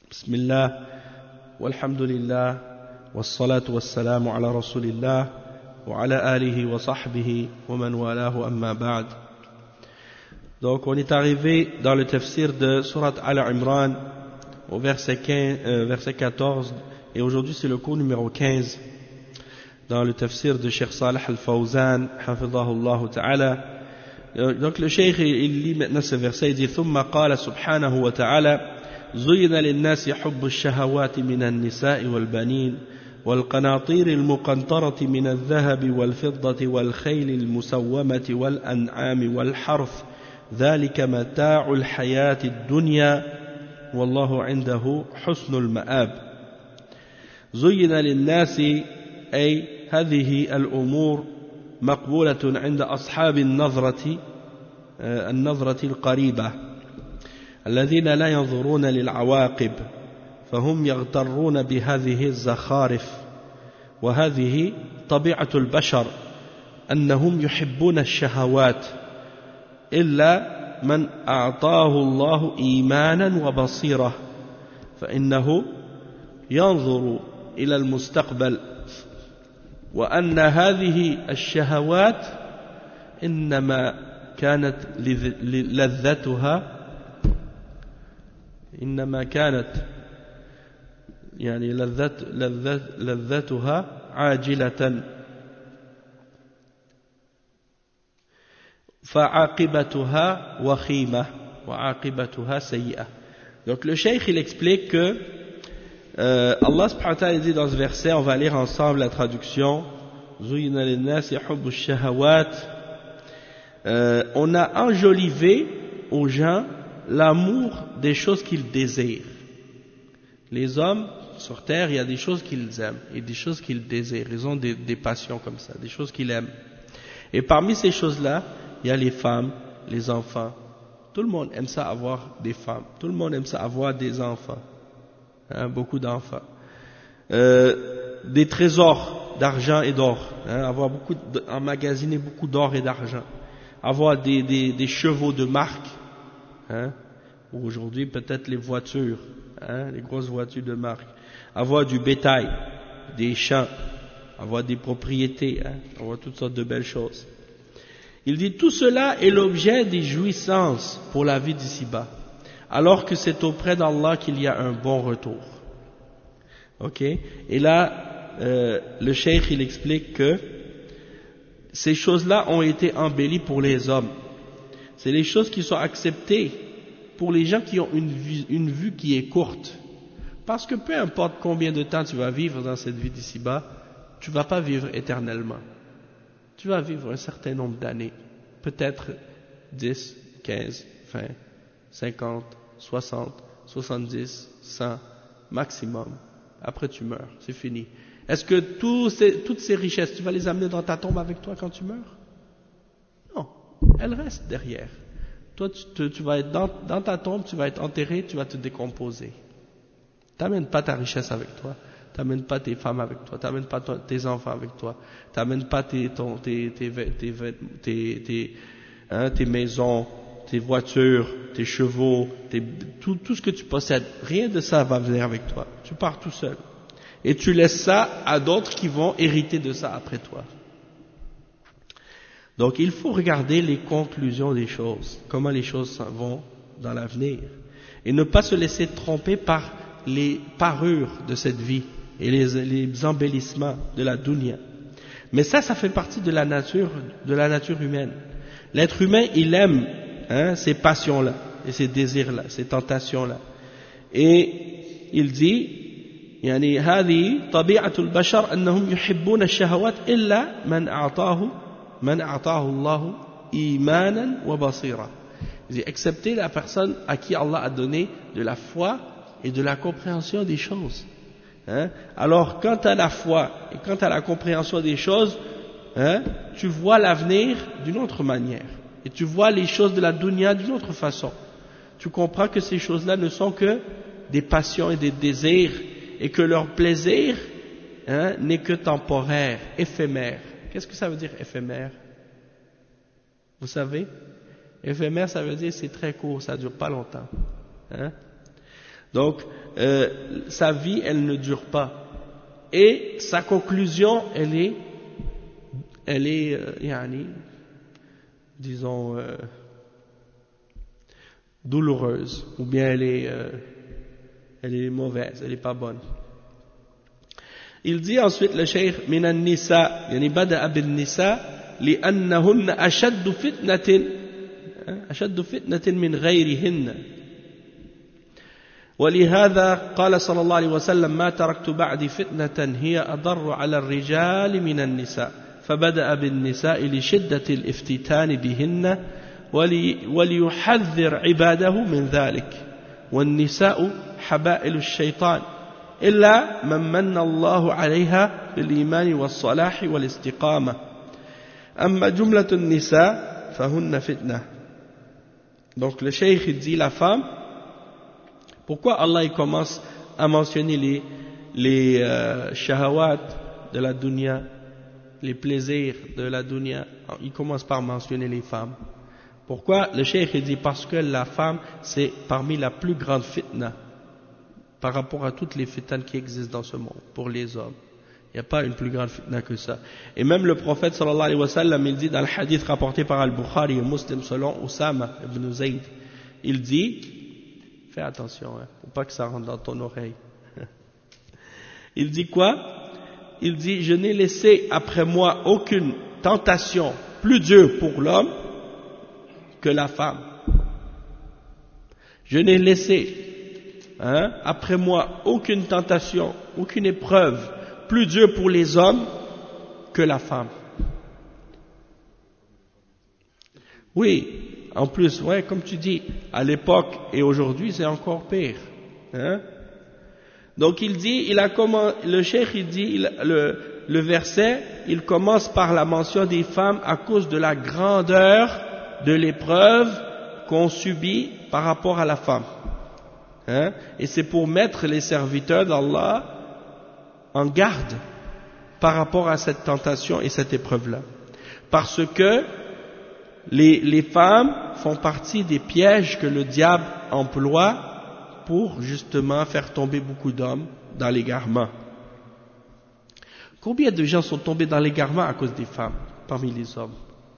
بسم الله والحمد لله والصلاة والسلام على رسول الله وعلى آله وصحبه ومن والاه أما بعد. Donc on est arrivé dans le tafsir de Surat Al-Imran au verset 14 et aujourd'hui c'est le cours numéro 15 dans le tafsir de Cheikh Salih Al-Fawzan hafidhahullah ta'ala. Donc le cheikh il lit maintenant ce verset, il dit ثم قال سبحانه وتعالى زين للناس حب الشهوات من النساء والبنين والقناطير المقنطرة من الذهب والفضة والخيل المسومة والأنعام والحرث ذلك متاع الحياة الدنيا والله عنده حسن المآب. زين للناس أي هذه الأمور مقبولة عند أصحاب النظرة القريبة الذين لا ينظرون للعواقب فهم يغترون بهذه الزخارف وهذه طبيعة البشر أنهم يحبون الشهوات إلا من أعطاه الله إيمانا وبصيرة فإنه ينظر إلى المستقبل وأن هذه الشهوات إنما كانت لذتها عاجلة فعاقبتها وخيمة وعاقبتها سيئة. Donc le cheikh il explique que Allah subhanahu wa ta'ala dit dans ce verset, on va lire ensemble la traduction, زُيِّنَ لِلنَّاسِ حُبُّ الشَّهَوَاتِ, on a enjolivé aux gens l'amour des choses qu'ils désirent. Les hommes sur terre, il y a des choses qu'ils aiment et des choses qu'ils désirent. Ils ont des passions comme ça, des choses qu'ils aiment. Et parmi ces choses-là, il y a les femmes, les enfants. Tout le monde aime ça avoir des femmes. Tout le monde aime ça avoir des enfants. Beaucoup d'enfants. Des trésors d'argent et d'or. Avoir emmagasiner beaucoup d'or et d'argent. Avoir des chevaux de marque. Aujourd'hui peut-être les voitures, les grosses voitures de marque, avoir du bétail, des champs, avoir des propriétés, avoir toutes sortes de belles choses. Il dit tout cela est l'objet des jouissances pour la vie d'ici-bas, alors que c'est auprès d'Allah qu'il y a un bon retour. Ok? Et là, le cheikh il explique que ces choses-là ont été embellies pour les hommes. C'est les choses qui sont acceptées pour les gens qui ont une vue qui est courte. Parce que peu importe combien de temps tu vas vivre dans cette vie d'ici-bas, tu ne vas pas vivre éternellement. Tu vas vivre un certain nombre d'années. Peut-être 10, 15, 20, 50, 60, 70, 100, maximum. Après tu meurs, c'est fini. Est-ce que toutes ces richesses, tu vas les amener dans ta tombe avec toi quand tu meurs? Non, elles restent derrière. Toi, tu vas être dans ta tombe, tu vas être enterré, tu vas te décomposer. T'amènes pas ta richesse avec toi, t'amènes pas tes femmes avec toi, t'amènes pas tes enfants avec toi, t'amènes pas tes maisons, tes voitures, tes chevaux, tout ce que tu possèdes. Rien de ça va venir avec toi. Tu pars tout seul. Et tu laisses ça à d'autres qui vont hériter de ça après toi. Donc il faut regarder les conclusions des choses, comment les choses s'en vont dans l'avenir, et ne pas se laisser tromper par les parures de cette vie et les embellissements de la dunya. Mais ça fait partie de la nature humaine. L'être humain, il aime ces passions-là, et ces désirs-là, ces tentations-là. Et il dit, يعني هذه طبيعة البشر أنهم يحبون الشهوات إلا من أعطاه الله إيمانا وبصيرة. Il dit, excepté la personne à qui Allah a donné de la foi et de la compréhension des choses. Alors, quant à la foi et quant à la compréhension des choses, tu vois l'avenir d'une autre manière. Et tu vois les choses de la dunya d'une autre façon. Tu comprends que ces choses-là ne sont que des passions et des désirs, et que leur plaisir n'est que temporaire, éphémère. Qu'est-ce que ça veut dire éphémère? Vous savez? Éphémère, ça veut dire c'est très court, ça ne dure pas longtemps. Donc, sa vie, elle ne dure pas. Et sa conclusion, elle est disons, douloureuse, ou bien elle est mauvaise, elle n'est pas bonne. Il dit ensuite le cheikh من النساء يعني بدأ بالنساء لأنهن أشد فتنة من غيرهن ولهذا قال صلى الله عليه وسلم ما تركت بعدي فتنة هي أضر على الرجال من النساء فبدأ بالنساء لشدة الافتتان بهن وليحذر عباده من ذلك والنساء حبائل الشيطان إلا من الله عليها بالإيمان والصلاح والاستقامة أما جملة النساء فهن فتنة. Donc le cheikh il dit la femme, pourquoi Allah il commence à mentionner les shahawat de la dunya, les plaisirs de la dunya, il commence par mentionner les femmes. Pourquoi? Le cheikh il dit parce que la femme c'est parmi la plus grande fitna par rapport à toutes les fitnes qui existent dans ce monde, pour les hommes. Il n'y a pas une plus grande fitna que ça. Et même le prophète sallallahu alayhi wa sallam, il dit dans le hadith rapporté par Al-Bukhari et Muslim selon Oussama ibn Zayd, il dit, fais attention, faut pas que ça rentre dans ton oreille. Il dit quoi? Il dit, je n'ai laissé après moi aucune tentation plus dure pour l'homme que la femme. Je n'ai laissé après moi aucune tentation, aucune épreuve plus dure pour les hommes que la femme. Oui, en plus, ouais, comme tu dis, à l'époque et aujourd'hui c'est encore pire. Donc il dit, le cheikh il dit, le verset, il commence par la mention des femmes à cause de la grandeur de l'épreuve qu'on subit par rapport à la femme. Et c'est pour mettre les serviteurs d'Allah en garde par rapport à cette tentation et cette épreuve-là. Parce que les femmes font partie des pièges que le diable emploie pour justement faire tomber beaucoup d'hommes dans l'égarement. Combien de gens sont tombés dans l'égarement à cause des femmes parmi les hommes?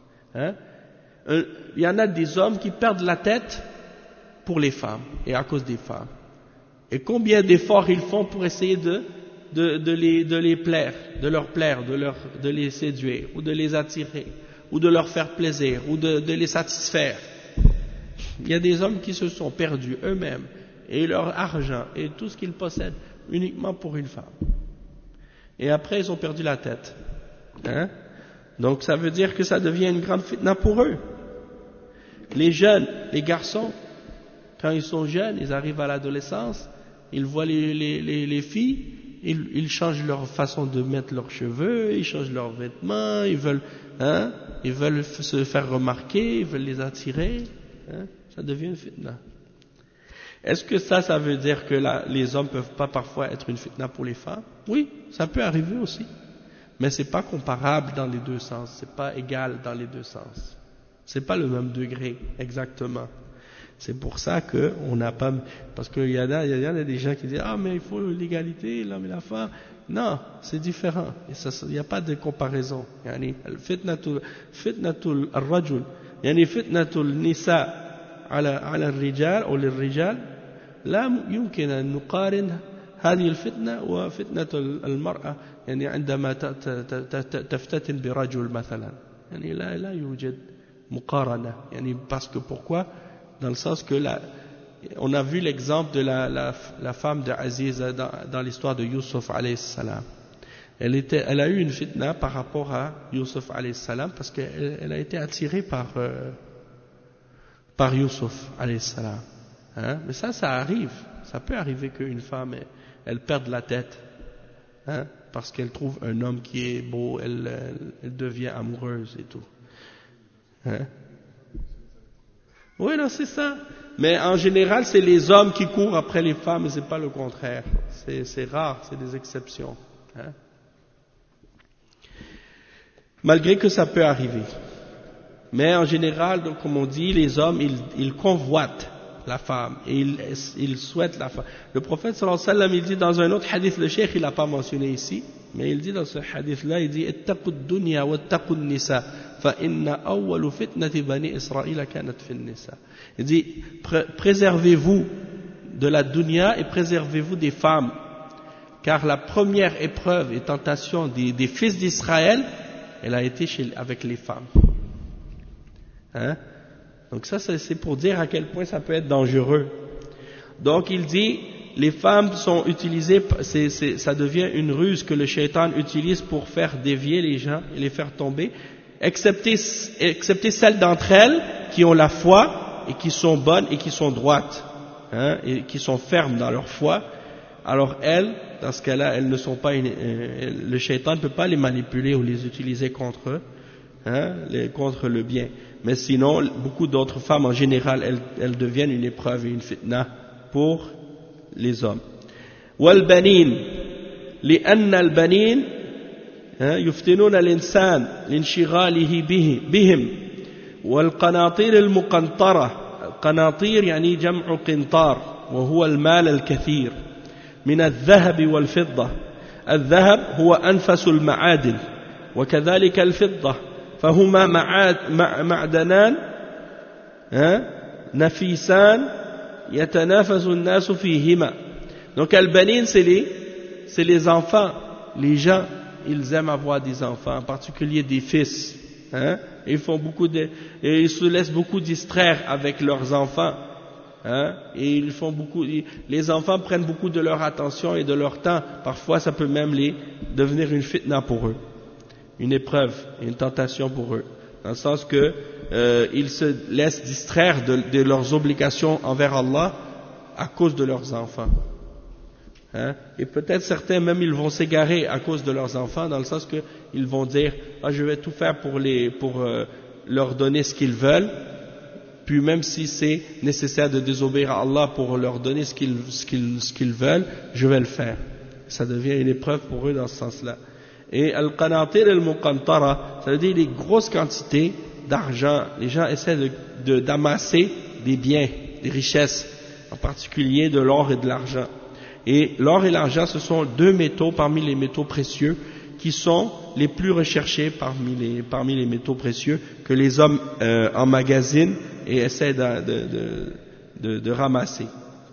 Il y en a des hommes qui perdent la tête pour les femmes et à cause des femmes. Et combien d'efforts ils font pour essayer de les plaire, de leur plaire, de les séduire, ou de les attirer, ou de leur faire plaisir, ou de les satisfaire. Il y a des hommes qui se sont perdus eux-mêmes, et leur argent, et tout ce qu'ils possèdent, uniquement pour une femme. Et après, ils ont perdu la tête. Donc ça veut dire que ça devient une grande fitna pour eux. Les jeunes, les garçons, quand ils sont jeunes, ils arrivent à l'adolescence, ils voient les filles, ils changent leur façon de mettre leurs cheveux, ils changent leurs vêtements, ils veulent se faire remarquer, ils veulent les attirer, ça devient une fitna. Est-ce que ça veut dire que les hommes peuvent pas parfois être une fitna pour les femmes? Oui, ça peut arriver aussi. Mais c'est pas comparable dans les deux sens, c'est pas égal dans les deux sens. C'est pas le même degré, exactement. C'est pour ça que on n'a pas, parce qu'il y en a des gens qui disent, mais il faut l'égalité, l'homme et la femme. Non, c'est différent. Il n'y a pas de comparaison. يعني فتنة الرجل يعني فتنة النساء على الرجال أو للرجال لا يمكن أن نقارن هذه الفتنة وفتنة المرأة يعني عندما تفتتن برجل مثلا يعني لا يوجد مقارنة يعني parce que pourquoi? Dans le sens que on a vu l'exemple de la femme de Aziz dans l'histoire de Yusuf alayhi salam. Elle a eu une fitna par rapport à Yusuf alayhi salam parce qu'elle a été attirée par Yusuf alayhi salam. Mais ça arrive. Ça peut arriver qu'une femme elle perde la tête parce qu'elle trouve un homme qui est beau, elle devient amoureuse et tout. Oui, non, c'est ça. Mais en général, c'est les hommes qui courent après les femmes et c'est pas le contraire. C'est rare, c'est des exceptions. Malgré que ça peut arriver. Mais en général, donc, comme on dit, les hommes, ils convoitent la femme, et il souhaite la femme. Le prophète sallallahu alayhi wa sallam, il dit dans un autre hadith, le cheikh il l'a pas mentionné ici, mais il dit dans ce hadith-là, il dit ittaqu ad-dunya wattaqu an-nisa fa inna awwalu fitnati bani Israël kanat fi an-nisa. Il dit préservez-vous de la dunya et préservez-vous des femmes, car la première épreuve et tentation des fils d'Israël, elle a été avec les femmes. Hein? Donc ça c'est pour dire à quel point ça peut être dangereux. Donc il dit les femmes sont utilisées, ça devient une ruse que le shaitan utilise pour faire dévier les gens et les faire tomber, excepté celles d'entre elles qui ont la foi et qui sont bonnes et qui sont droites, hein, et qui sont fermes dans leur foi. Alors elles, dans ce cas-là, elles ne sont pas, le shaitan ne peut pas les manipuler ou les utiliser contre eux, hein, contre le bien. Mais sinon, beaucoup d'autres femmes en général, elles deviennent une épreuve et une fitna pour les hommes. والبنين لأن البنين يفتنون الإنسان لانشغاله بهم والقناطير المقنطرة قناطير يعني جمع قنطار وهو المال الكثير من الذهب والفضة. الذهب هو أنفس المعادن وكذلك الفضة فهما معدنان نفيسان يتنافس الناس فيهما. Donc al-banin c'est les enfants, les gens ils aiment avoir des enfants, en particulier des fils, hein? Et ils se laissent beaucoup distraire avec leurs enfants, hein? Et les enfants prennent beaucoup de leur attention et de leur temps. Parfois ça peut même devenir une fitna pour eux, une épreuve, une tentation pour eux, dans le sens que ils se laissent distraire de leurs obligations envers Allah à cause de leurs enfants. Hein? Et peut-être certains même ils vont s'égarer à cause de leurs enfants, dans le sens que ils vont dire je vais tout faire pour leur donner ce qu'ils veulent, puis même si c'est nécessaire de désobéir à Allah pour leur donner ce qu'ils veulent, je vais le faire. Ça devient une épreuve pour eux dans ce sens-là. Et al-qanatir al-muqantara, ça veut dire les grosses quantités d'argent. Les gens essaient d'amasser des biens, des richesses, en particulier de l'or et de l'argent. Et l'or et l'argent, ce sont deux métaux parmi les métaux précieux qui sont les plus recherchés parmi les métaux précieux que les hommes emmagasinent et essaient de ramasser.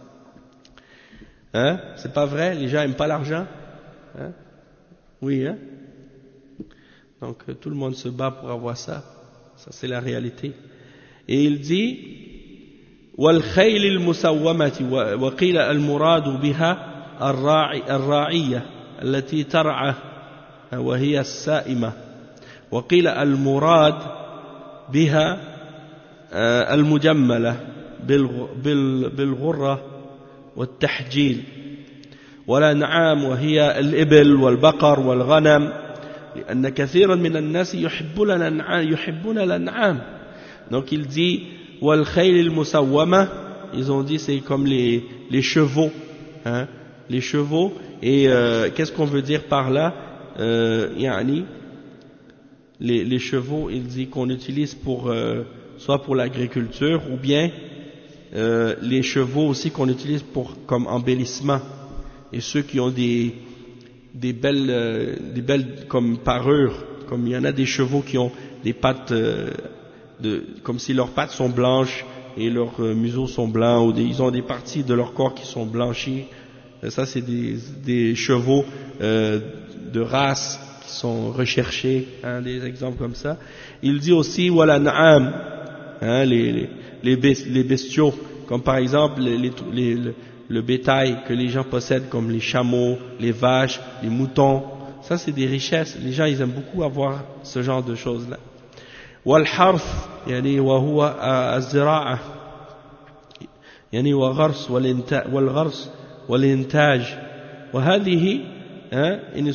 Hein? C'est pas vrai? Les gens aiment pas l'argent? Hein? Oui, hein? Donc tout le monde se bat pour avoir ça. Ça c'est la réalité. Et il dit والخيل المسومة وقيل المراد بها الراعية التي ترعى وهي السائمة وقيل المراد بها المجملة بالغرة والتحجيل والأنعام وهي الإبل والبقر والغنم لأن كثيرا من الناس يحبون الأنعام. Donc il dit والخيل المسومة, ils ont dit c'est comme les chevaux, hein, les chevaux. Et qu'est-ce qu'on veut dire par là? Yani les chevaux, il dit qu'on utilise soit pour l'agriculture ou bien les chevaux aussi qu'on utilise comme embellissement. Et ceux qui ont des belles comme parures, comme il y en a des chevaux qui ont des pattes comme si leurs pattes sont blanches et leurs museaux sont blancs, ou ils ont des parties de leur corps qui sont blanchies. Ça c'est des chevaux de race qui sont recherchés, hein, des exemples comme ça. Il dit aussi wala na'am, hein, les bestiaux, comme par exemple le bétail que les gens possèdent, comme les chameaux, les vaches, les moutons. Ça c'est des richesses. Les gens ils aiment beaucoup avoir ce genre de choses là. والحرث يعني وهو الزراعة يعني والغرس والإنتاج وهذه إن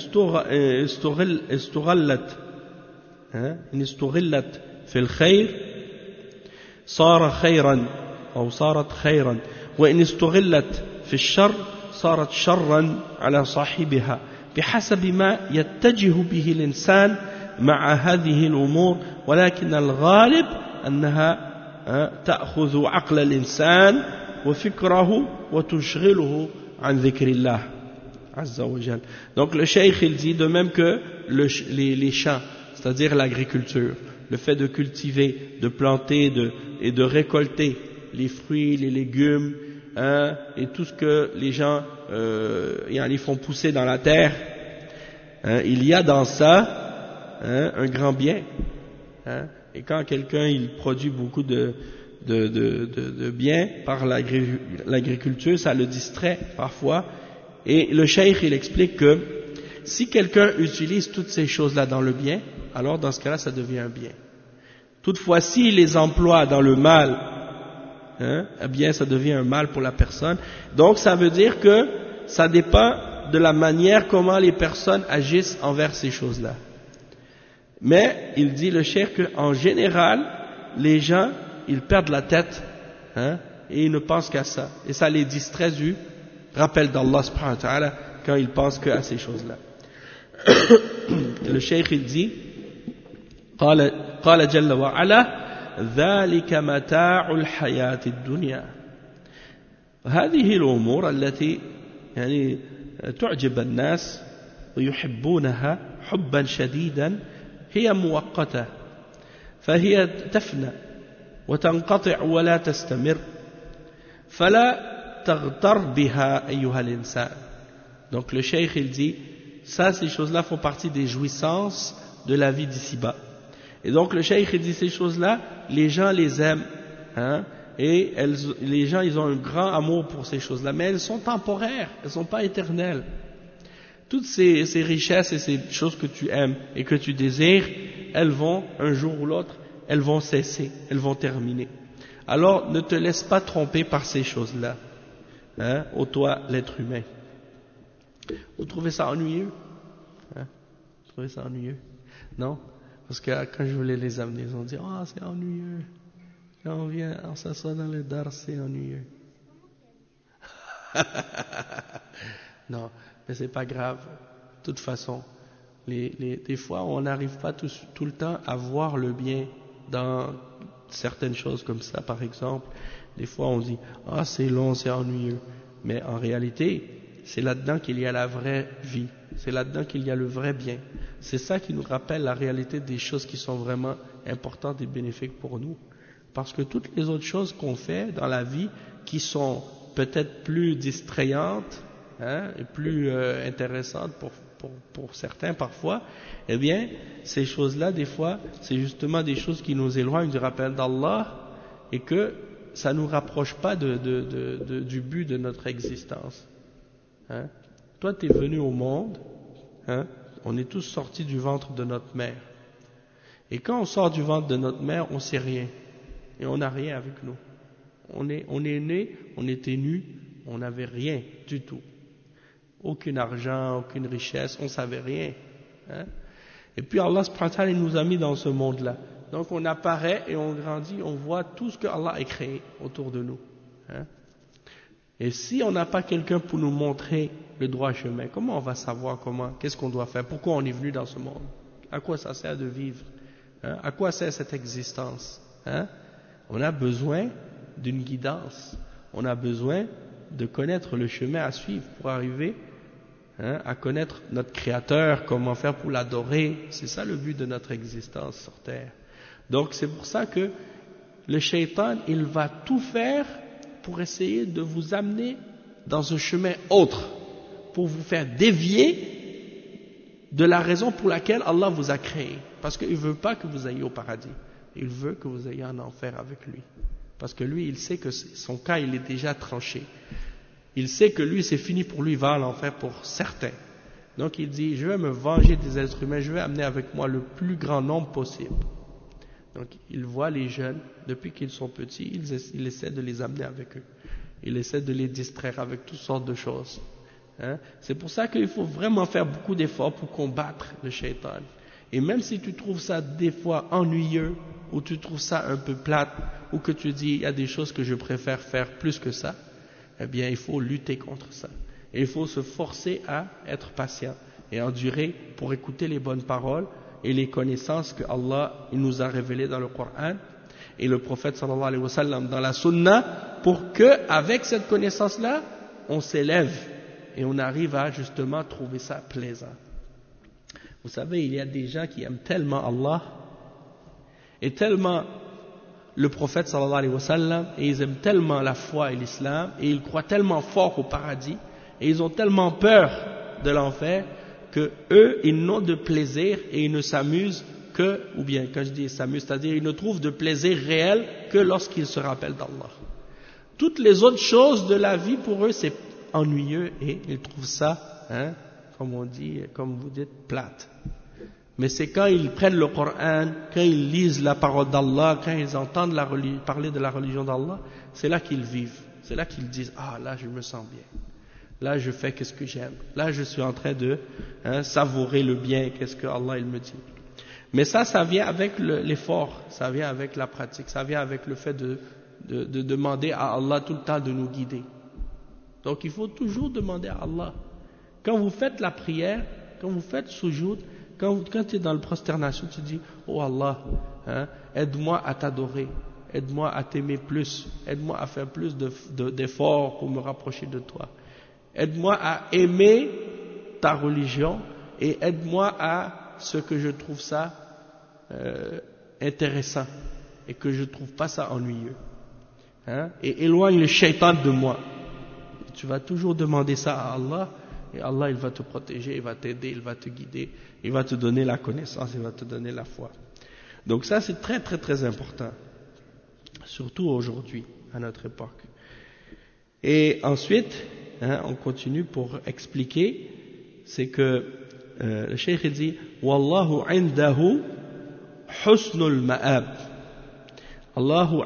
استغلت في الخير صار خيرا أو صارت خيرا وإن استغلت في الشر صارت شرا على صاحبها بحسب ما يتجه به الإنسان مع هذه الأمور ولكن الغالب أنها تأخذ عقل الإنسان وفكره وتشغله عن ذكر الله عز وجل. Donc le cheikh il dit de même que les champs, c'est-à-dire l'agriculture, le fait de cultiver, de planter et de récolter les fruits, les légumes, et tout ce que les gens ils font pousser dans la terre, il y a dans ça un grand bien. Et quand quelqu'un il produit beaucoup de biens par l'agriculture, ça le distrait parfois. Et le cheikh il explique que si quelqu'un utilise toutes ces choses-là dans le bien, alors dans ce cas-là ça devient un bien. Toutefois, s'il les emploie dans le mal, eh bien ça devient un mal pour la personne. Donc ça veut dire que ça dépend de la manière comment les personnes agissent envers ces choses-là. Mais il dit le cheikh qu'en général, les gens ils perdent la tête et ils ne pensent qu'à ça. Et ça les distrait du rappel d'Allah subhanahu wa ta'ala quand ils pensent qu'à ces choses-là. Le cheikh il dit قال جل وعلا ذلك متاع الحياة الدنيا هذه الأمور التي يعني تعجب الناس ويحبونها حبا شديدا هي مؤقتة فهي تفنى وتنقطع ولا تستمر فلا تغتر بها أيها الإنسان. Donc le cheikh il dit ça, ces choses-là font partie des jouissances de la vie d'ici-bas. Et donc le cheikh il dit ces choses-là, les gens les aiment, et les gens ils ont un grand amour pour ces choses-là, mais elles sont temporaires, elles ne sont pas éternelles. Toutes ces richesses et ces choses que tu aimes et que tu désires, elles vont, un jour ou l'autre, elles vont cesser, elles vont terminer. Alors ne te laisse pas tromper par ces choses-là, ô toi l'être humain. Vous trouvez ça ennuyeux? Vous trouvez ça ennuyeux? Non? Parce que quand je voulais les amener, ils ont dit « Ah, c'est ennuyeux. Quand on s'assoit dans le dar, c'est ennuyeux. » Non, mais c'est pas grave. De toute façon, des fois, on n'arrive pas tout le temps à voir le bien dans certaines choses comme ça, par exemple. Des fois, on dit « Ah, c'est long, c'est ennuyeux. » Mais en réalité, c'est là-dedans qu'il y a la vraie vie. C'est là-dedans qu'il y a le vrai bien. C'est ça qui nous rappelle la réalité des choses qui sont vraiment importantes et bénéfiques pour nous. Parce que toutes les autres choses qu'on fait dans la vie, qui sont peut-être plus distrayantes et plus intéressantes pour certains parfois, eh bien, ces choses-là, des fois, c'est justement des choses qui nous éloignent du rappel d'Allah et que ça ne nous rapproche pas du but de notre existence. Toi, tu es venu au monde, on est tous sortis du ventre de notre mère. Et quand on sort du ventre de notre mère, on ne sait rien. Et on n'a rien avec nous. On est né, on était nus, on n'avait rien du tout. Aucun argent, aucune richesse, on ne savait rien. Et puis Allah subhanahu wa ta'ala, il nous a mis dans ce monde-là. Donc on apparaît et on grandit, on voit tout ce que Allah a créé autour de nous. Et si on n'a pas quelqu'un pour nous montrer le droit chemin, comment on va savoir qu'est-ce qu'on doit faire, pourquoi on est venu dans ce monde, à quoi ça sert de vivre, à quoi sert cette existence, On a besoin d'une guidance, on a besoin de connaître le chemin à suivre pour arriver à connaître notre Créateur, comment faire pour l'adorer. C'est ça le but de notre existence sur terre. Donc c'est pour ça que le shaitan, il va tout faire pour essayer de vous amener dans un chemin autre, pour vous faire dévier de la raison pour laquelle Allah vous a créé. Parce qu'il ne veut pas que vous ayez au paradis. Il veut que vous ayez en enfer avec lui. Parce que lui, il sait que son cas, il est déjà tranché. Il sait que lui, c'est fini pour lui, il va à l'enfer pour certains. Donc il dit, je vais me venger des êtres humains, je vais amener avec moi le plus grand nombre possible. Donc il voit les jeunes, depuis qu'ils sont petits, il essaie de les amener avec eux. Il essaie de les distraire avec toutes sortes de choses. C'est pour ça qu'il faut vraiment faire beaucoup d'efforts pour combattre le shaitan. Et même si tu trouves ça des fois ennuyeux, ou tu trouves ça un peu plate, ou que tu dis, il y a des choses que je préfère faire plus que ça, eh bien il faut lutter contre ça. Et il faut se forcer à être patient et endurer pour écouter les bonnes paroles et les connaissances que Allah il nous a révélées dans le Coran. et le prophète sallallahu alayhi wa sallam dans la sunna, pour que, avec cette connaissance-là, on s'élève et on arrive à justement trouver ça plaisant. Vous savez, il y a des gens qui aiment tellement Allah et tellement le prophète sallallahu alayhi wa sallam, et ils aiment tellement la foi et l'islam, et ils croient tellement fort au paradis, et ils ont tellement peur de l'enfer, que eux, ils n'ont de plaisir et ils ne s'amusent que, ou bien quand je dis s'amusent, c'est-à-dire ils ne trouvent de plaisir réel que lorsqu'ils se rappellent d'Allah. Toutes les autres choses de la vie pour eux, c'est ennuyeux, et ils trouvent ça, comme on dit, comme vous dites, plate. Mais c'est quand ils prennent le Coran, quand ils lisent la parole d'Allah, quand ils entendent parler de la religion d'Allah, c'est là qu'ils vivent. C'est là qu'ils disent, ah là je me sens bien. Là je fais qu'est-ce que j'aime. Là je suis en train de savourer le bien, qu'est-ce que Allah il me dit. Mais ça vient avec l'effort, ça vient avec la pratique, ça vient avec le fait de demander à Allah tout le temps de nous guider. Donc il faut toujours demander à Allah. Quand vous faites la prière, quand vous faites sujoud, quand tu es dans la prosternation, tu dis, oh Allah, aide-moi à t'adorer, aide-moi à t'aimer plus, aide-moi à faire plus d'efforts pour me rapprocher de toi. Aide-moi à aimer ta religion et aide-moi à ce que je trouve ça intéressant et que je ne trouve pas ça ennuyeux. Et éloigne le shaitan de moi. Tu vas toujours demander ça à Allah. Et Allah, il va te protéger, il va t'aider, il va te guider, il va te donner la connaissance, il va te donner la foi. Donc ça, c'est très très très important, surtout aujourd'hui, à notre époque. Et ensuite, on continue pour expliquer, c'est que le cheikh dit « Wallahu indahu husnul ma'ab » Wallahu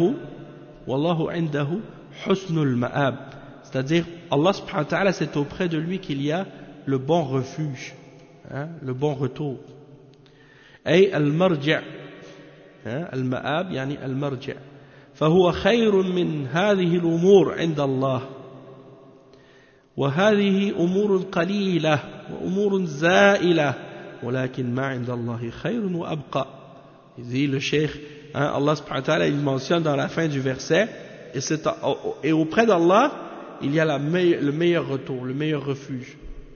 indahu husnul ma'ab. C'est-à-dire, Allah subhanahu wa ta'ala, c'est auprès de lui qu'il y a le bon refuge, le bon retour. أي المرجع المآب يعني المرجع فهو خير من هذه الأمور عند الله وهذه أمور قليلة وأمور زائلة ولكن ما عند الله خير وأبقى. Il dit le cheikh, Allah subhanahu wa ta'ala, il mentionne dans la fin du verset, et auprès d'Allah il y a le meilleur retour, le meilleur refuge.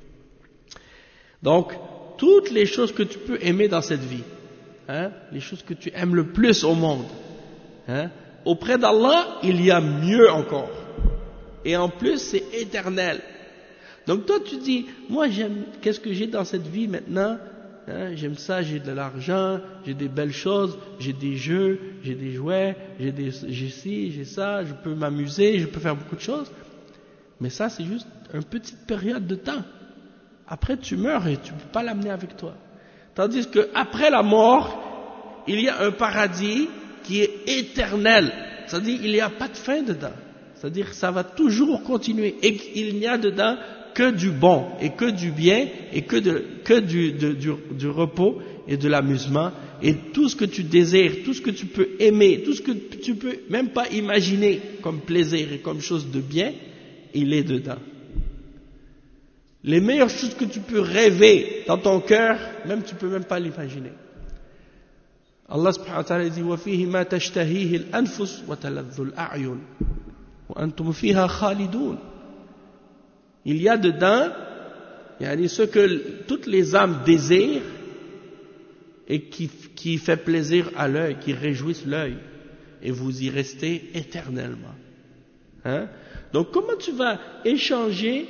Donc, toutes les choses que tu peux aimer dans cette vie, les choses que tu aimes le plus au monde, auprès d'Allah, il y a mieux encore. Et en plus, c'est éternel. Donc toi, tu dis, moi j'aime, qu'est-ce que j'ai dans cette vie maintenant ? J'aime ça, j'ai de l'argent, j'ai des belles choses, j'ai des jeux, j'ai des jouets, j'ai ci, j'ai ça, je peux m'amuser, je peux faire beaucoup de choses. Mais ça, c'est juste une petite période de temps. Après, tu meurs et tu ne peux pas l'amener avec toi. Tandis qu'après la mort, il y a un paradis qui est éternel. C'est-à-dire qu'il n'y a pas de fin dedans. C'est-à-dire que ça va toujours continuer. Et qu'il n'y a dedans que du bon et que du bien et que du repos et de l'amusement. Et tout ce que tu désires, tout ce que tu peux aimer, tout ce que tu peux même pas imaginer comme plaisir et comme chose de bien, il est dedans. Les meilleures choses que tu peux rêver dans ton cœur, même tu peux même pas l'imaginer. Allah subhanahu wa ta'ala dit وَفِيهِ مَا تَشْتَهِيهِ الْأَنفُسُ وَتَلَذُّ الْأَعْيُنُ وَأَنْتُمْ فِيهَا خَالِدُونَ. Il y a dedans ce que toutes les âmes désirent et qui fait plaisir à l'œil, qui réjouissent l'œil, et vous y restez éternellement. Donc comment tu vas échanger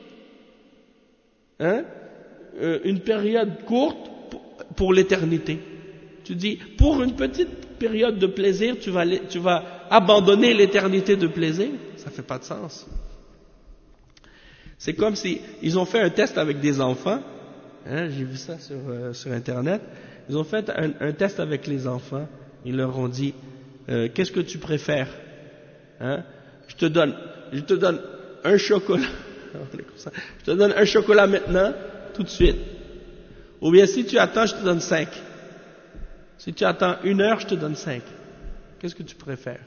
une période courte pour l'éternité? Tu dis, pour une petite période de plaisir, tu vas abandonner l'éternité de plaisir? Ça fait pas de sens. C'est comme si ils ont fait un test avec des enfants, j'ai vu ça sur internet. Ils ont fait un test avec les enfants. Ils leur ont dit, qu'est-ce que tu préfères? Je te donne un chocolat. Je te donne un chocolat maintenant, tout de suite. Ou bien si tu attends, je te donne 5. Si tu attends 1 heure, je te donne 5. Qu'est-ce que tu préfères?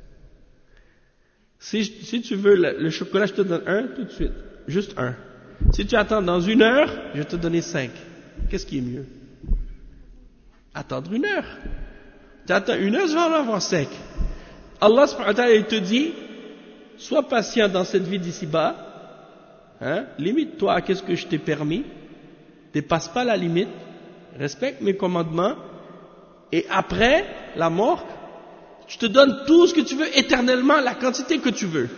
Si tu veux le chocolat, je te donne 1 tout de suite. Juste 1. Si tu attends dans 1 heure, je vais te donner 5. Qu'est-ce qui est mieux? Attendre 1 heure. Tu attends 1 heure, tu vas en avoir 5. Allah subhanahu wa ta'ala, il te dit, sois patient dans cette vie d'ici-bas, hein, limite-toi à ce que je t'ai permis, dépasse pas la limite, respecte mes commandements, et après la mort, je te donne tout ce que tu veux éternellement, la quantité que tu veux.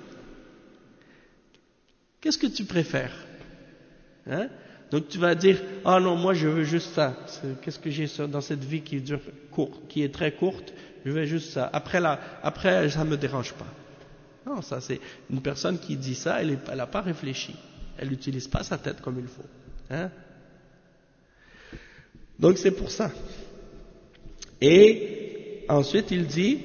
Qu'est-ce que tu préfères? Hein? Donc tu vas dire, ah non, moi je veux juste ça. Qu'est-ce que j'ai dans cette vie qui dure qui est très courte? Je veux juste ça. Après ça me dérange pas. Non, ça c'est une personne qui dit ça, elle n'a pas réfléchi. Elle n'utilise pas sa tête comme il faut. Hein? Donc c'est pour ça. Et ensuite il dit,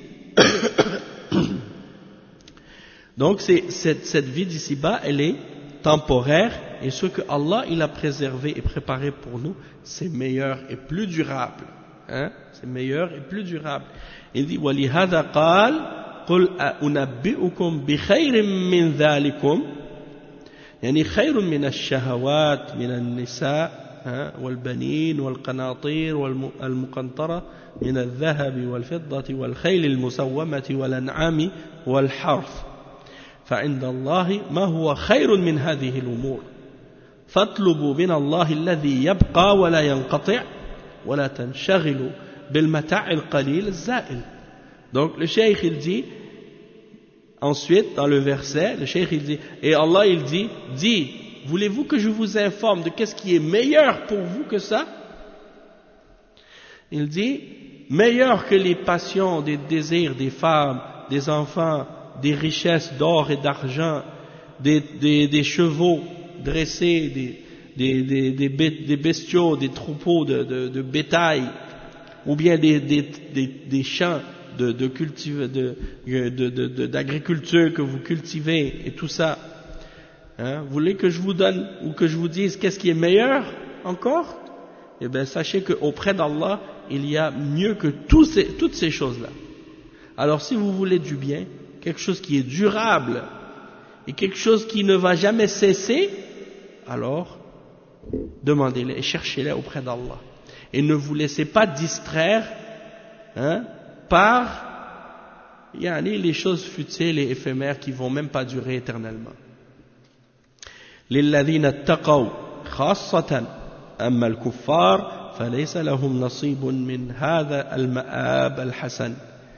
donc cette vie d'ici-bas, elle est temporaire, et ce que Allah il a préservé et préparé pour nous, c'est meilleur et plus durable. Hein? C'est meilleur et plus durable. Il dit, وَلِهَذَا قَالْ قُلْ أُنَبِّئُكُمْ بِخَيْرٍ مِّن ذَلِكُمْ يعني خير من الشهوات من النساء والبنين والقناطير والمقنطرة من الذهب والفضة والخيل المسومة والأنعام والحرث فعند الله ما هو خير من هذه الأمور فاطلبوا من الله الذي يبقى ولا ينقطع ولا تنشغلوا بالمتاع القليل الزائل. Donc le cheikh il dit ensuite dans le verset, le cheikh il dit, et Allah il dit, voulez-vous que je vous informe de qu'est-ce qui est meilleur pour vous que ça? Il dit, meilleur que les passions, des désirs des femmes, des enfants, des richesses d'or et d'argent, des chevaux dressés, des bestiaux, des troupeaux de bétail, ou bien des champs d'agriculture que vous cultivez et tout ça. Hein? Vous voulez que je vous donne ou que je vous dise qu'est-ce qui est meilleur encore? Eh bien, sachez qu'auprès d'Allah, il y a mieux que toutes ces choses-là. Alors, si vous voulez du bien, quelque chose qui est durable et quelque chose qui ne va jamais cesser, alors demandez-les et cherchez-les auprès d'Allah. Et ne vous laissez pas distraire par les choses futiles et éphémères qui ne vont même pas durer éternellement. للذين اتقوا خاصة أما الكفار فليس لهم نصيب من هذا المآب الحسن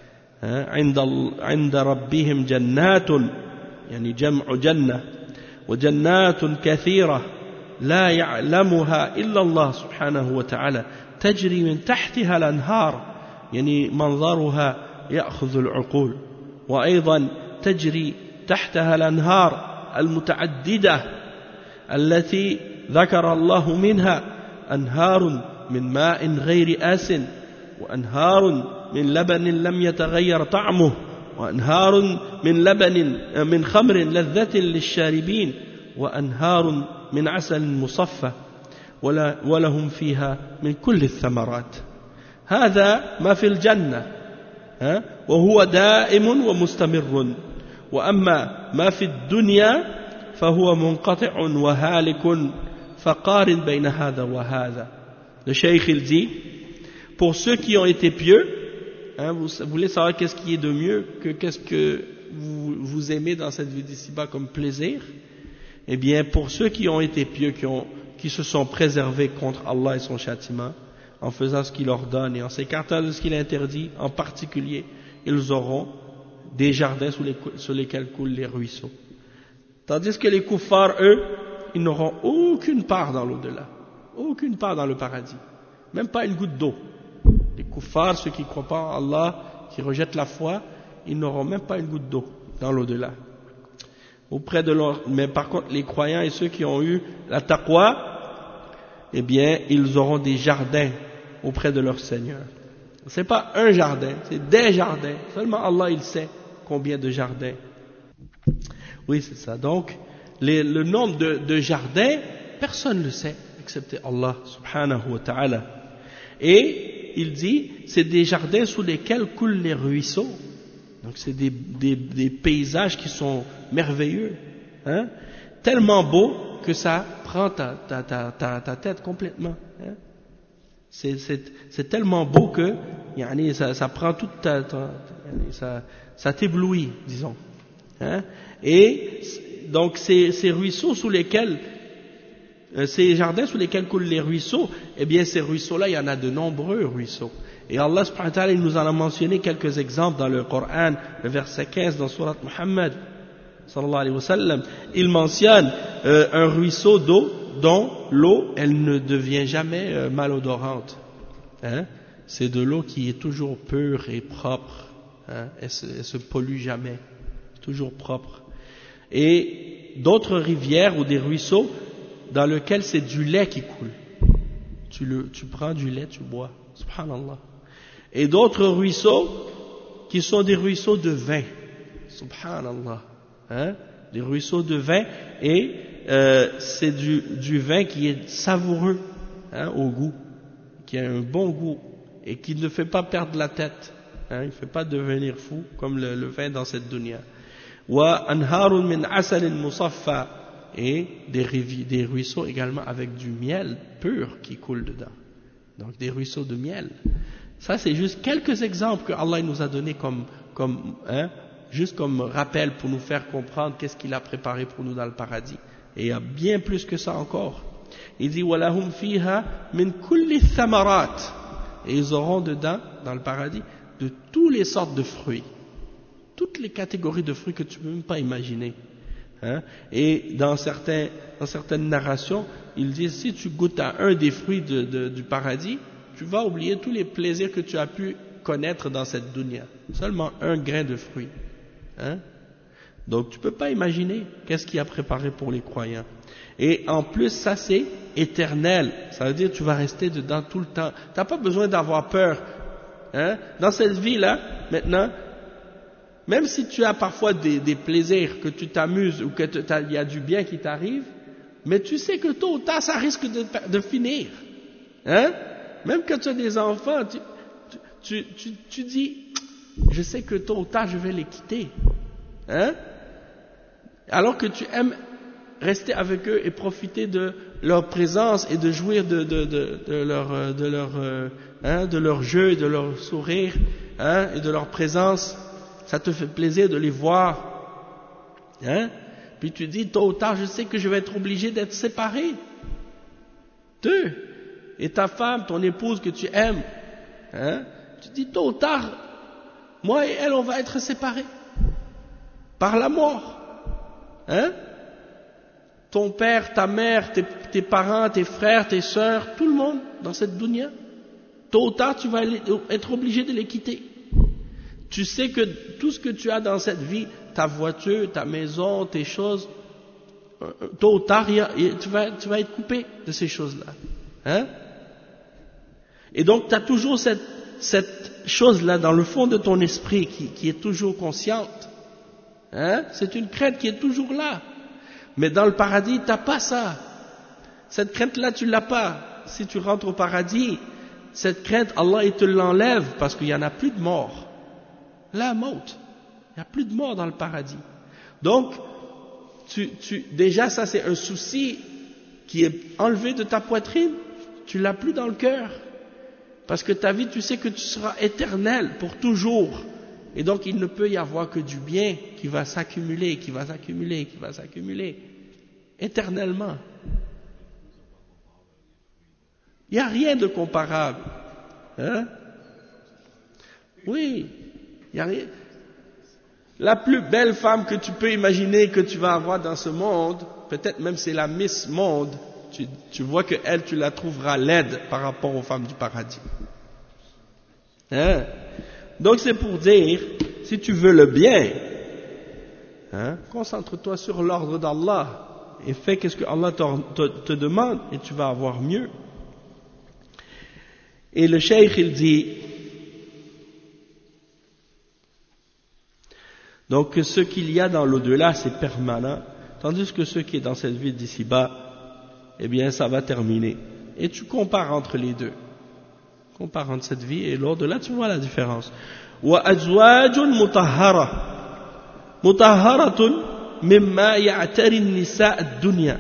عند ربهم جنات يعني جمع جنة وجنات كثيرة لا يعلمها إلا الله سبحانه وتعالى تجري من تحتها الأنهار يعني منظرها يأخذ العقول وأيضا تجري تحتها الأنهار المتعددة التي ذكر الله منها أنهار من ماء غير آس وأنهار من لبن لم يتغير طعمه وأنهار من خمر لذة للشاربين وأنهار من عسل مصفى ولهم فيها من كل الثمرات هذا ما في الجنة وهو دائم ومستمر وأما ما في الدنيا فهو منقطع وهالك فقارن بين هذا وهذا. Le cheikh il dit, pour ceux qui ont été pieux, vous voulez savoir qu'est-ce qui est de mieux, qu'est-ce que vous aimez dans cette vie d'ici-bas comme plaisir? Eh bien, pour ceux qui ont été pieux, qui se sont préservés contre Allah et son châtiment, en faisant ce qu'il ordonne et en s'écartant de ce qu'il interdit, en particulier, ils auront des jardins sur lesquels coulent les ruisseaux. Tandis que les kuffars, eux, ils n'auront aucune part dans l'au-delà, aucune part dans le paradis, même pas une goutte d'eau. Les kuffars, ceux qui ne croient pas en Allah, qui rejettent la foi, ils n'auront même pas une goutte d'eau dans l'au-delà. Mais par contre, les croyants et ceux qui ont eu la taqwa, eh bien, ils auront des jardins auprès de leur Seigneur. C'est pas un jardin, c'est des jardins. Seulement Allah, il sait combien de jardins. Oui, c'est ça. Donc, le nombre de jardins, personne ne le sait, excepté Allah, subhanahu wa ta'ala. Et, il dit, c'est des jardins sous lesquels coulent les ruisseaux. Donc, c'est des paysages qui sont merveilleux, tellement beaux que ça prend ta tête complètement. C'est tellement beau que yani ça prend toute ça t'éblouit, disons. Hein? Et donc ces ruisseaux sous lesquels, ces jardins sous lesquels coulent les ruisseaux, eh bien ces ruisseaux-là, il y en a de nombreux ruisseaux. Et Allah subhanahu wa ta'ala, il nous en a mentionné quelques exemples dans le Coran, le verset 15 dans Surat Muhammad, sallallahu alayhi wa sallam. Il mentionne un ruisseau d'eau dont l'eau, elle ne devient jamais malodorante. Hein? C'est de l'eau qui est toujours pure et propre. Hein? Elle se pollue jamais. Toujours propre. Et d'autres rivières ou des ruisseaux dans lesquels c'est du lait qui coule. Tu prends du lait, tu bois. Subhanallah. Et d'autres ruisseaux qui sont des ruisseaux de vin. Subhanallah. Hein? Des ruisseaux de vin, et c'est du vin qui est savoureux, hein, au goût, qui a un bon goût et qui ne fait pas perdre la tête, hein, il ne fait pas devenir fou comme le vin dans cette dunya. Wa anharun min asalin musaffa, et des ruisseaux également avec du miel pur qui coule dedans. Donc des ruisseaux de miel. Ça, c'est juste quelques exemples que Allah nous a donnés juste comme rappel pour nous faire comprendre qu'est-ce qu'il a préparé pour nous dans le paradis. Et il y a bien plus que ça encore. Il dit وَلَهُمْ فِيهَا مِنْ كُلِّ الثَّمَرَاتِ, et ils auront dedans, dans le paradis, de toutes les sortes de fruits. Toutes les catégories de fruits que tu ne peux même pas imaginer. Hein? Et dans certaines narrations, ils disent, si tu goûtes à un des fruits du paradis, tu vas oublier tous les plaisirs que tu as pu connaître dans cette dunya. Seulement un grain de fruit. Hein? Donc tu ne peux pas imaginer qu'est-ce qu'il a préparé pour les croyants. Et en plus, ça c'est éternel. Ça veut dire que tu vas rester dedans tout le temps. Tu n'as pas besoin d'avoir peur. Hein? Dans cette vie-là, maintenant, même si tu as parfois des plaisirs, que tu t'amuses ou qu'il y a du bien qui t'arrive, mais tu sais que tôt ou tard, ça risque de finir. Hein? Même quand tu as des enfants, tu dis, je sais que tôt ou tard, je vais les quitter. Hein? Alors que tu aimes rester avec eux et profiter de leur présence et de jouir de leur jeu, de leur sourire, hein, et de leur présence. Ça te fait plaisir de les voir. Hein? Puis tu dis, tôt ou tard, je sais que je vais être obligé d'être séparé d'eux. Et ta femme, ton épouse que tu aimes, hein? Tu dis, tôt ou tard, moi et elle, on va être séparés. Par la mort. Hein? Ton père, ta mère, tes parents, tes frères, tes sœurs, tout le monde dans cette dunya, tôt ou tard tu vas être obligé de les quitter. Tu sais que tout ce que tu as dans cette vie, ta voiture, ta maison, tes choses, tôt ou tard tu vas être coupé de ces choses-là. Hein? Et donc tu as toujours cette chose-là dans le fond de ton esprit qui est toujours consciente. Hein? C'est une crainte qui est toujours là. Mais dans le paradis, tu n'as pas ça. Cette crainte-là, tu ne l'as pas. Si tu rentres au paradis, cette crainte, Allah, il te l'enlève parce qu'il n'y en a plus de mort. La mort. Il n'y a plus de mort dans le paradis. Donc, déjà, ça c'est un souci qui est enlevé de ta poitrine. Tu ne l'as plus dans le cœur. Parce que ta vie, tu sais que tu seras éternel pour toujours. Et donc, il ne peut y avoir que du bien qui va s'accumuler, qui va s'accumuler, qui va s'accumuler, éternellement. Il n'y a rien de comparable. Hein? Oui, il n'y a rien. La plus belle femme que tu peux imaginer que tu vas avoir dans ce monde, peut-être même c'est la Miss Monde, tu vois que elle, tu la trouveras laide par rapport aux femmes du paradis. Hein? Donc c'est pour dire, si tu veux le bien, hein, concentre-toi sur l'ordre d'Allah et fais ce que Allah te demande et tu vas avoir mieux. Et le cheikh il dit, donc ce qu'il y a dans l'au-delà c'est permanent, tandis que ce qui est dans cette vie d'ici-bas, eh bien ça va terminer. Et tu compares entre les deux. Compare entre cette vie et l'au-delà, tu vois la différence. وأزواج مطهرة مطهرة مما يعتري النساء الدنيا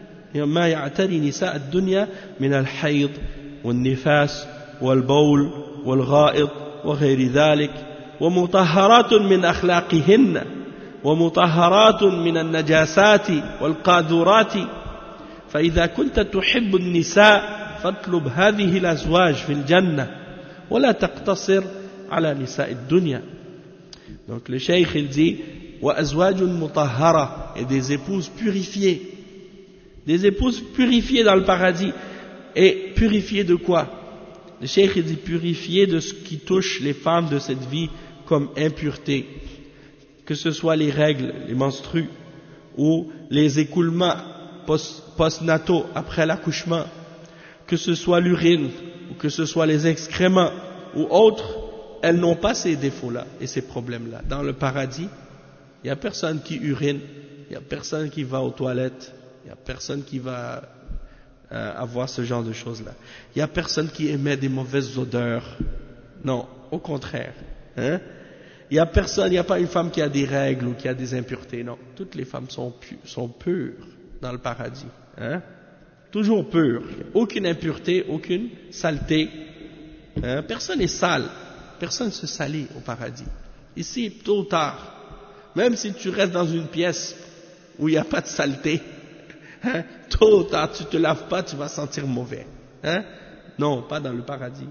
من الحيض والنفاس والبول والغائط وغير ذلك ومطهرات من أخلاقهن ومطهرات من النجاسات والقاذورات فإذا كنت تحب النساء فاطلب هذه الأزواج في الجنة ولا تقتصر على نساء الدنيا. Donc le cheikh il dit وأزواج مطهرة, et des épouses purifiées, des épouses purifiées dans le paradis. Et purifiées de quoi? Le cheikh il dit purifiées de ce qui touche les femmes de cette vie comme impureté, que ce soit les règles, les menstrues ou les écoulements postnataux après l'accouchement, que ce soit l'urine ou que ce soit les excréments ou autres, elles n'ont pas ces défauts-là et ces problèmes-là. Dans le paradis, il n'y a personne qui urine, il n'y a personne qui va aux toilettes, il n'y a personne qui va avoir ce genre de choses-là. Il n'y a personne qui émet des mauvaises odeurs. Non, au contraire. Hein? Il n'y a personne, il n'y a pas une femme qui a des règles ou qui a des impuretés. Non, toutes les femmes sont pures dans le paradis. Hein? Toujours pures. Aucune impureté, aucune saleté. Hein? Personne n'est sale. Personne ne se salit au paradis. Ici, tôt ou tard, même si tu restes dans une pièce où il n'y a pas de saleté, hein, tôt ou tard, tu ne te laves pas, tu vas sentir mauvais. Hein? Non, pas dans le paradis.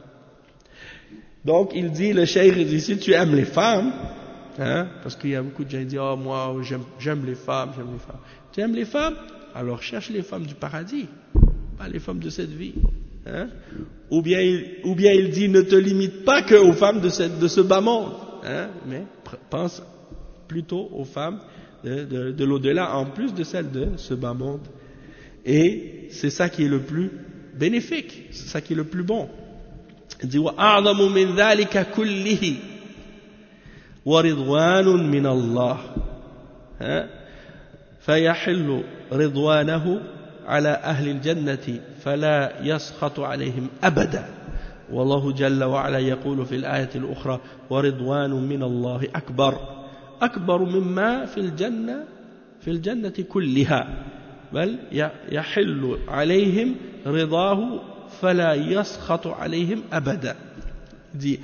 Donc, il dit, le cheikh, il dit, si tu aimes les femmes, hein, parce qu'il y a beaucoup de gens qui disent, oh, moi, j'aime les femmes, j'aime les femmes. Tu aimes les femmes? Alors, cherche les femmes du paradis, pas les femmes de cette vie. Hein? Ou bien il dit, ne te limite pas que aux femmes de ce bas monde, hein, mais pense plutôt aux femmes de l'au-delà, en plus de celles de ce bas monde. Et c'est ça qui est le plus bénéfique, c'est ça qui est le plus bon. Il dit وَأَعْظَمُ مِنْ ذَلِكَ كُلِّهِ وَرِضْوَانٌ مِنَ اللَّهِ فَيَحِلُّ رِضْوَانَهُ على أهل الجنة فلا يسخط عليهم أبدا والله جل وعلا يقول في الآية الأخرى ورضوان من الله أكبر مما في الجنة كلها بل يحل عليهم رضاه فلا يسخط عليهم أبدا. Il dit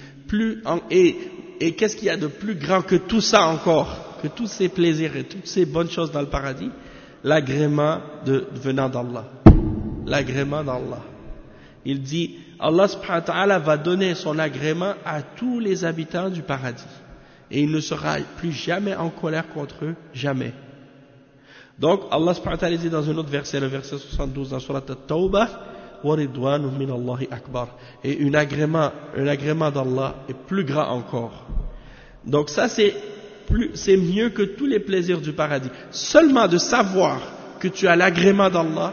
et qu'est-ce qu'il y a de plus grand que tout ça encore, que tous ces plaisirs et toutes ces bonnes choses dans le paradis? L'agrément venant d'Allah. L'agrément d'Allah. Il dit, Allah subhanahu wa ta'ala va donner son agrément à tous les habitants du paradis. Et il ne sera plus jamais en colère contre eux, jamais. Donc, Allah subhanahu wa ta'ala dit dans un autre verset, le verset 72 dans Surat At-Tawbah, وَرِضْوَانٌ مِّنَ اللَّهِ أَكْبَرٌ. Et un agrément d'Allah est plus grand encore. Donc ça c'est mieux que tous les plaisirs du paradis. Seulement de savoir que tu as l'agrément d'Allah,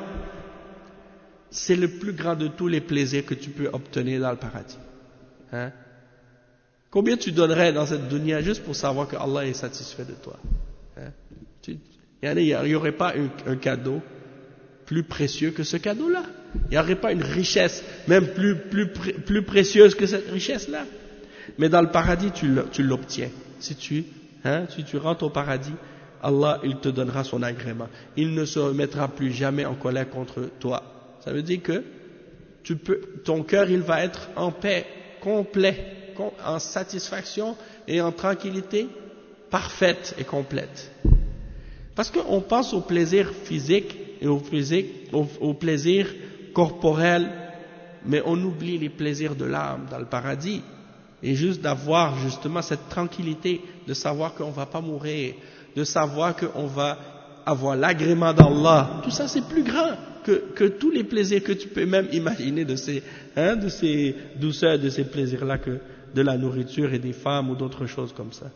c'est le plus grand de tous les plaisirs que tu peux obtenir dans le paradis. Hein? Combien tu donnerais dans cette dunya juste pour savoir que Allah est satisfait de toi? Hein? Il n'y aurait pas un cadeau plus précieux que ce cadeau-là. Il n'y aurait pas une richesse même plus précieuse que cette richesse-là. Mais dans le paradis, tu l'obtiens. Si tu rentres au paradis, Allah, il te donnera son agrément. Il ne se remettra plus jamais en colère contre toi. Ça veut dire que ton cœur, il va être en paix, complet, en satisfaction et en tranquillité parfaite et complète. Parce qu'on pense au plaisir physique et au plaisir corporel, mais on oublie les plaisirs de l'âme dans le paradis. Et juste d'avoir justement cette tranquillité, de savoir qu'on ne va pas mourir, de savoir qu'on va avoir l'agrément d'Allah, tout ça c'est plus grand que tous les plaisirs que tu peux même imaginer de ces douceurs, de ces plaisirs-là, que de la nourriture et des femmes ou d'autres choses comme ça.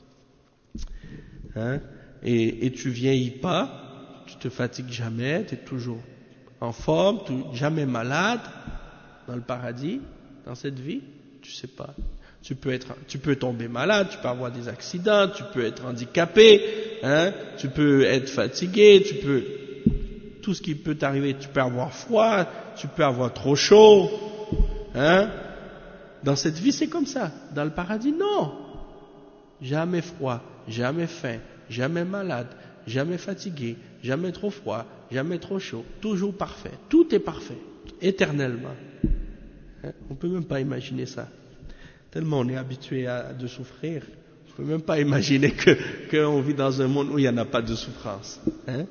Hein? Et tu vieillis pas, tu te fatigues jamais, tu es toujours en forme, jamais malade dans le paradis, dans cette vie. Tu sais pas. Tu peux tomber malade, tu peux avoir des accidents, tu peux être handicapé, hein, tu peux être fatigué, tout ce qui peut t'arriver, tu peux avoir froid, tu peux avoir trop chaud, hein. Dans cette vie, c'est comme ça. Dans le paradis, non. Jamais froid, jamais faim, jamais malade, jamais fatigué, jamais trop froid, jamais trop chaud, toujours parfait. Tout est parfait, éternellement. Hein? On peut même pas imaginer ça. Tellement on est habitué de souffrir. Je ne peux même pas imaginer qu'on vit dans un monde où il n'y en a pas de souffrance. Hein?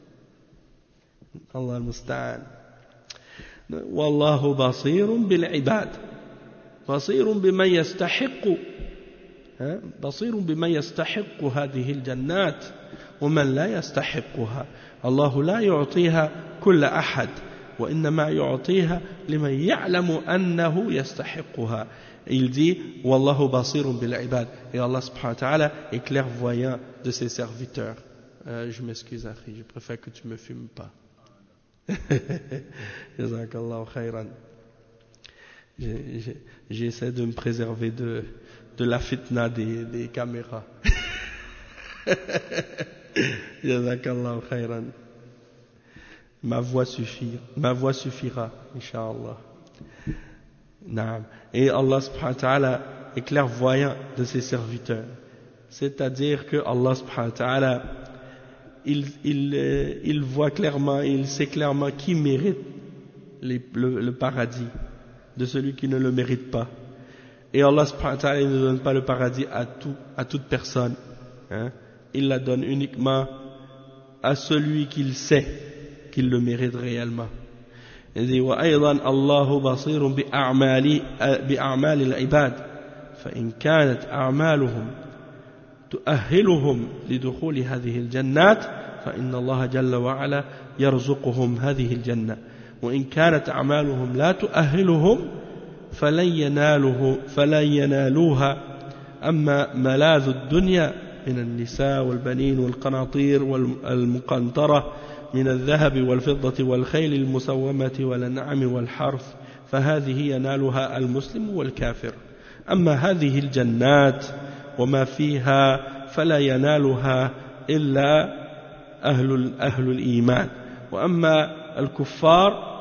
Allah al-Musta'an. Wallahu basirun bil ibad. Basirun biman yastahiqu. بصير بمن يستحق هذه الجنات ومن لا يستحقها الله لا يعطيها كل أحد وإنما يعطيها لمن يعلم أنه يستحقها. Il dit Wallahu basirun bil ibad, et Allah subhanahu wa ta'ala est clairvoyant de ses serviteurs. Je m'excuse Akhi, je préfère que tu me fumes pas. Jazakallahu khayran. J'essaie de me préserver de la fitna des caméras. Jazakallahu khayran. Ma voix suffira, Inch'Allah. Naam. Et Allah subhanahu wa ta'ala est clairvoyant de ses serviteurs. C'est-à-dire que Allah subhanahu wa ta'ala, il voit clairement, il sait clairement qui mérite le paradis de celui qui ne le mérite pas. Et Allah subhanahu wa ta'ala ne donne pas le paradis à toute personne. Hein? Il la donne uniquement à celui qu'il sait qu'il le mérite réellement. Il dit وأيضا الله بصير بأعمال العباد فإن كانت أعمالهم تؤهلهم لدخول هذه الجنات فإن الله جل وعلا يرزقهم هذه الجنة وإن كانت أعمالهم لا تؤهلهم فلن ينالوها أما ملاذ الدنيا من النساء والبنين والقناطير والمقنطرة من الذهب والفضة والخيل المسومة والأنعام والحرث فهذه ينالها المسلم والكافر أما هذه الجنات وما فيها فلا ينالها إلا أهل الإيمان وأما الكفار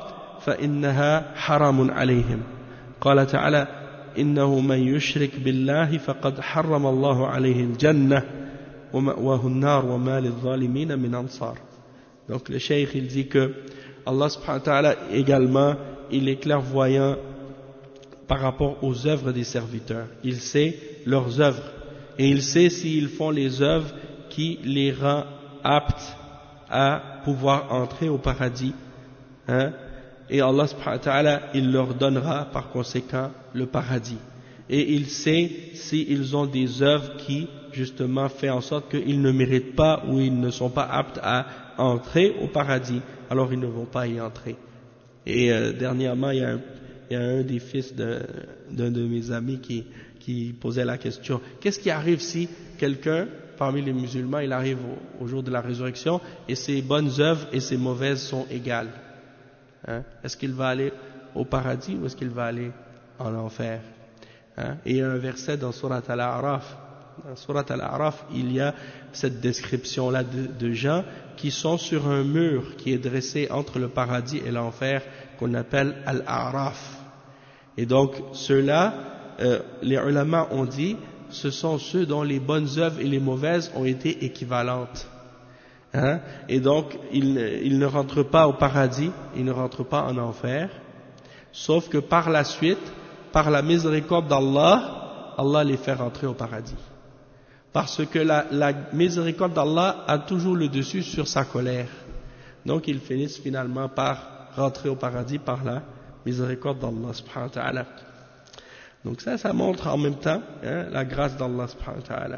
فإنها حرام عليهم. قال تعالى إنه من يشرك بالله فقد حرم الله عليه الجنة ومأواه النار وما للظالمين من أنصار. Donc le cheikh il dit que Allah subhanahu wa ta'ala également il est clairvoyant par rapport aux œuvres des serviteurs. Il sait leurs œuvres et il sait s'ils font les œuvres qui les rend aptes à pouvoir entrer au paradis. Hein? Et Allah subhanahu wa ta'ala il leur donnera par conséquent le paradis. Et il sait s'ils ont des œuvres qui justement font en sorte qu'ils ne méritent pas ou ils ne sont pas aptes à entrer au paradis, alors ils ne vont pas y entrer. Et dernièrement, il y a un des fils d'un de mes amis qui posait la question, qu'est-ce qui arrive si quelqu'un, parmi les musulmans, il arrive au jour de la résurrection et ses bonnes œuvres et ses mauvaises sont égales? Hein? Est-ce qu'il va aller au paradis ou est-ce qu'il va aller en enfer? Hein? Et il y a un verset dans Surat Al-A'raf. Dans Surat Al-A'raf, il y a cette description-là de gens qui sont sur un mur qui est dressé entre le paradis et l'enfer qu'on appelle Al-A'raf. Et donc, ceux-là, les ulama ont dit, ce sont ceux dont les bonnes œuvres et les mauvaises ont été équivalentes. Hein? Et donc, ils ne rentrent pas au paradis, ils ne rentrent pas en enfer, sauf que par la suite, par la miséricorde d'Allah, Allah les fait rentrer au paradis. Parce que la miséricorde d'Allah a toujours le dessus sur sa colère. Donc ils finissent finalement par rentrer au paradis par la miséricorde d'Allah subhanahu wa ta'ala. Donc ça montre en même temps la grâce d'Allah subhanahu wa ta'ala.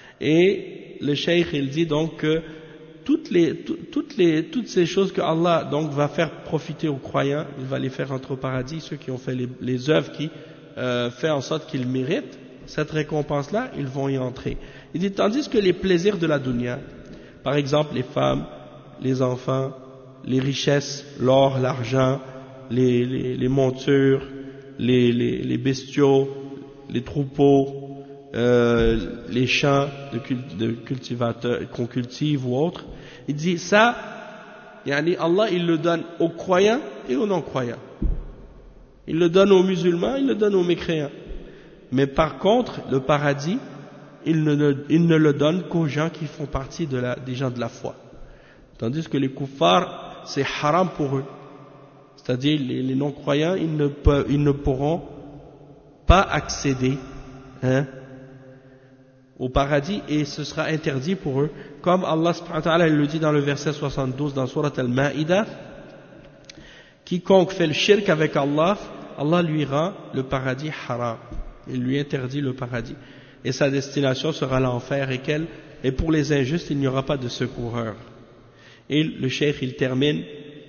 Et le cheikh il dit donc que toutes ces choses que Allah donc va faire profiter aux croyants, il va les faire rentrer au paradis, ceux qui ont fait les œuvres qui fait en sorte qu'ils méritent cette récompense-là, ils vont y entrer. Il dit, tandis que les plaisirs de la dunya, par exemple les femmes, les enfants, les richesses, l'or, l'argent, les montures, les bestiaux, les troupeaux, les champs de cultivateurs qu'on cultive ou autre, il dit ça, Allah il le donne aux croyants et aux non-croyants. Il le donne aux musulmans, il le donne aux mécréants. Mais par contre, le paradis, il ne le donne qu'aux gens qui font partie des gens de la foi. Tandis que les kuffars, c'est haram pour eux. C'est-à-dire, les non-croyants, ils ne pourront pas accéder au paradis, et ce sera interdit pour eux, comme Allah subhanahu wa ta'ala le dit dans le verset 72 dans Surat Al-Ma'idah: quiconque fait le shirk avec Allah, Allah lui rend le paradis haram, il lui interdit le paradis, et sa destination sera l'enfer, et pour les injustes il n'y aura pas de secoureur. Et le cheikh il termine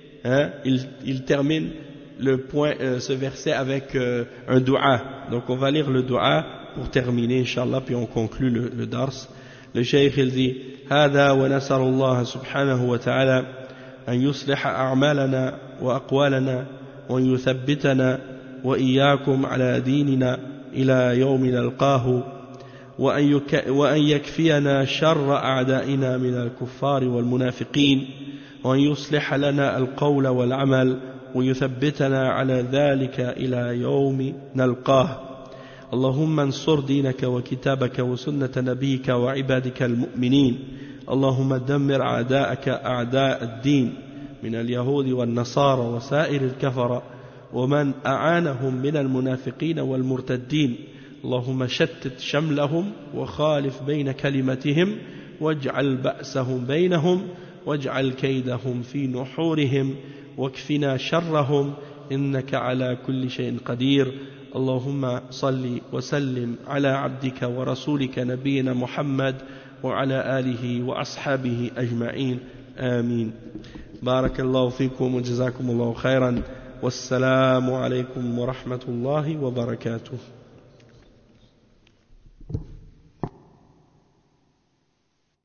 ce verset avec un dua. Donc on va lire le dua pour terminer, Inch'Allah, puis on conclut le dars. Le cheikh il dit: هذا ونسأل الله سبحانه وتعالى أن يصلح أعمالنا وأقوالنا وأن يثبتنا وإياكم على ديننا إلى يوم نلقاه وأن يكفينا شر أعدائنا من الكفار والمنافقين وأن يصلح لنا القول والعمل ويثبتنا على ذلك إلى يوم نلقاه. اللهم انصر دينك وكتابك وسنة نبيك وعبادك المؤمنين. اللهم دمر أعداءك أعداء الدين من اليهود والنصارى وسائر الكفرة ومن أعانهم من المنافقين والمرتدين. اللهم شتت شملهم وخالف بين كلمتهم واجعل بأسهم بينهم واجعل كيدهم في نحورهم واكفنا شرهم إنك على كل شيء قدير. اللهم صل وسلم على عبدك ورسولك نبينا محمد وعلى آله وأصحابه أجمعين آمين. بارك الله فيكم وجزاكم الله خيرا والسلام عليكم ورحمة الله وبركاته.